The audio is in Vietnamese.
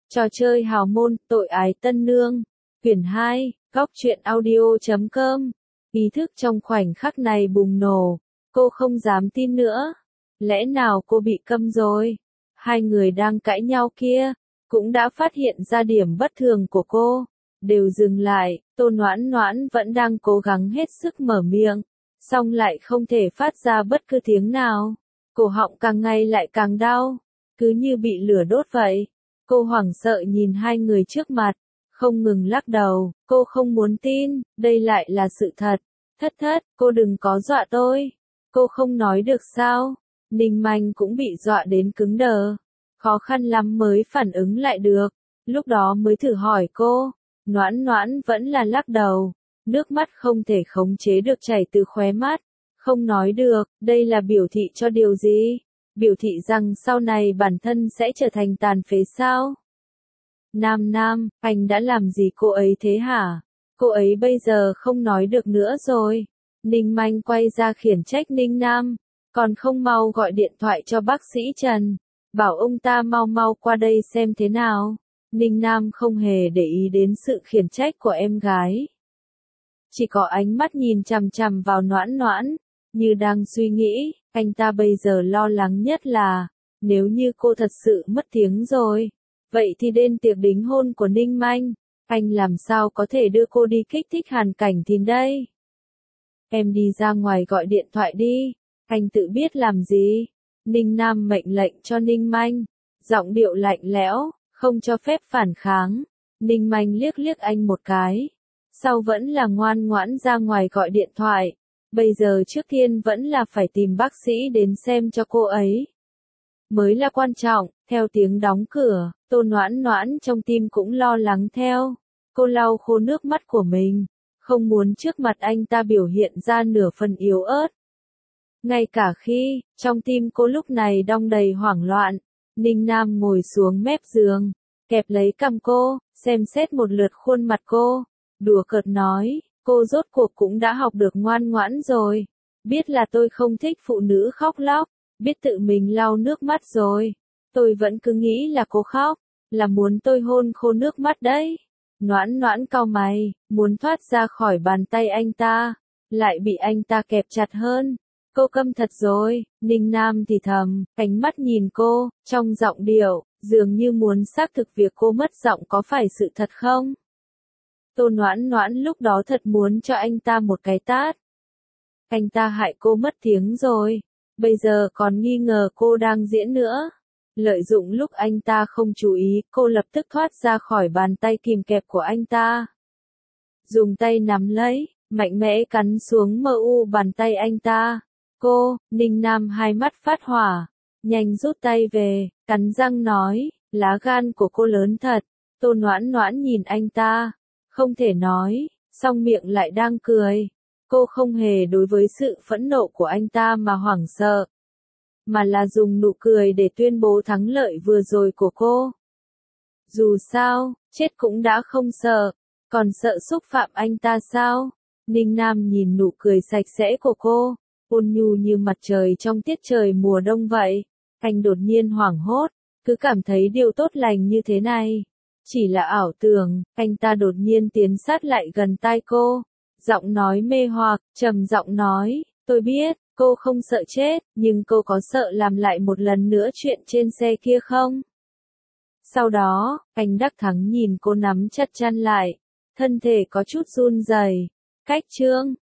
Trò chơi hào môn, tội ái tân nương. Quyển 2, góc truyện audio.com. Ý thức trong khoảnh khắc này bùng nổ. Cô không dám tin nữa. Lẽ nào cô bị câm rồi? Hai người đang cãi nhau kia, cũng đã phát hiện ra điểm bất thường của cô. Đều dừng lại, Tô Noãn Noãn vẫn đang cố gắng hết sức mở miệng, song lại không thể phát ra bất cứ tiếng nào. Cổ họng càng ngày lại càng đau, cứ như bị lửa đốt vậy. Cô hoảng sợ nhìn hai người trước mặt, không ngừng lắc đầu, cô không muốn tin, đây lại là sự thật. Thất thất, cô đừng có dọa tôi. Cô không nói được sao? Ninh Manh cũng bị dọa đến cứng đờ. Khó khăn lắm mới phản ứng lại được. Lúc đó mới thử hỏi cô. Noãn Noãn vẫn là lắc đầu. Nước mắt không thể khống chế được chảy từ khóe mắt. Không nói được, đây là biểu thị cho điều gì? Biểu thị rằng sau này bản thân sẽ trở thành tàn phế sao? Nam Nam, anh đã làm gì cô ấy thế hả? Cô ấy bây giờ không nói được nữa rồi. Ninh Manh quay ra khiển trách Ninh Nam. Còn không mau gọi điện thoại cho bác sĩ Trần. Bảo ông ta mau mau qua đây xem thế nào. Ninh Nam không hề để ý đến sự khiển trách của em gái. Chỉ có ánh mắt nhìn chằm chằm vào Noãn Noãn, như đang suy nghĩ, anh ta bây giờ lo lắng nhất là, nếu như cô thật sự mất tiếng rồi, vậy thì đến tiệc đính hôn của Ninh Manh, anh làm sao có thể đưa cô đi kích thích Hàn Cảnh Thìn đây? Em đi ra ngoài gọi điện thoại đi, anh tự biết làm gì? Ninh Nam mệnh lệnh cho Ninh Manh, giọng điệu lạnh lẽo, không cho phép phản kháng. Ninh Manh liếc liếc anh một cái, sau vẫn là ngoan ngoãn ra ngoài gọi điện thoại. Bây giờ trước tiên vẫn là phải tìm bác sĩ đến xem cho cô ấy. Mới là quan trọng, theo tiếng đóng cửa, Tô Noãn Noãn trong tim cũng lo lắng theo. Cô lau khô nước mắt của mình, không muốn trước mặt anh ta biểu hiện ra nửa phần yếu ớt. Ngay cả khi, trong tim cô lúc này đong đầy hoảng loạn, Ninh Nam ngồi xuống mép giường, kẹp lấy cằm cô, xem xét một lượt khuôn mặt cô, đùa cợt nói, cô rốt cuộc cũng đã học được ngoan ngoãn rồi, biết là tôi không thích phụ nữ khóc lóc, biết tự mình lau nước mắt rồi, tôi vẫn cứ nghĩ là cô khóc, là muốn tôi hôn khô nước mắt đấy. Noãn Noãn cau mày, muốn thoát ra khỏi bàn tay anh ta, lại bị anh ta kẹp chặt hơn. Cô câm thật rồi, Ninh Nam thì thầm, ánh mắt nhìn cô, trong giọng điệu, dường như muốn xác thực việc cô mất giọng có phải sự thật không? Tô Noãn Noãn lúc đó thật muốn cho anh ta một cái tát. Anh ta hại cô mất tiếng rồi, bây giờ còn nghi ngờ cô đang diễn nữa. Lợi dụng lúc anh ta không chú ý, cô lập tức thoát ra khỏi bàn tay kìm kẹp của anh ta. Dùng tay nắm lấy, mạnh mẽ cắn xuống bàn tay anh ta. Cô, Ninh Nam hai mắt phát hỏa, nhanh rút tay về, cắn răng nói, lá gan của cô lớn thật. Tô Noãn Noãn nhìn anh ta, không thể nói, song miệng lại đang cười. Cô không hề đối với sự phẫn nộ của anh ta mà hoảng sợ, mà là dùng nụ cười để tuyên bố thắng lợi vừa rồi của cô. Dù sao, chết cũng đã không sợ, còn sợ xúc phạm anh ta sao? Ninh Nam nhìn nụ cười sạch sẽ của cô, ôn nhu như mặt trời trong tiết trời mùa đông vậy. Anh đột nhiên hoảng hốt, cứ cảm thấy điều tốt lành như thế này chỉ là ảo tưởng. Anh ta đột nhiên tiến sát lại gần tai cô, giọng nói mê hoặc, trầm giọng nói, tôi biết, cô không sợ chết, nhưng cô có sợ làm lại một lần nữa chuyện trên xe kia không? Sau đó, anh đắc thắng nhìn cô nắm chặt chăn lại, thân thể có chút run rẩy. Cách chương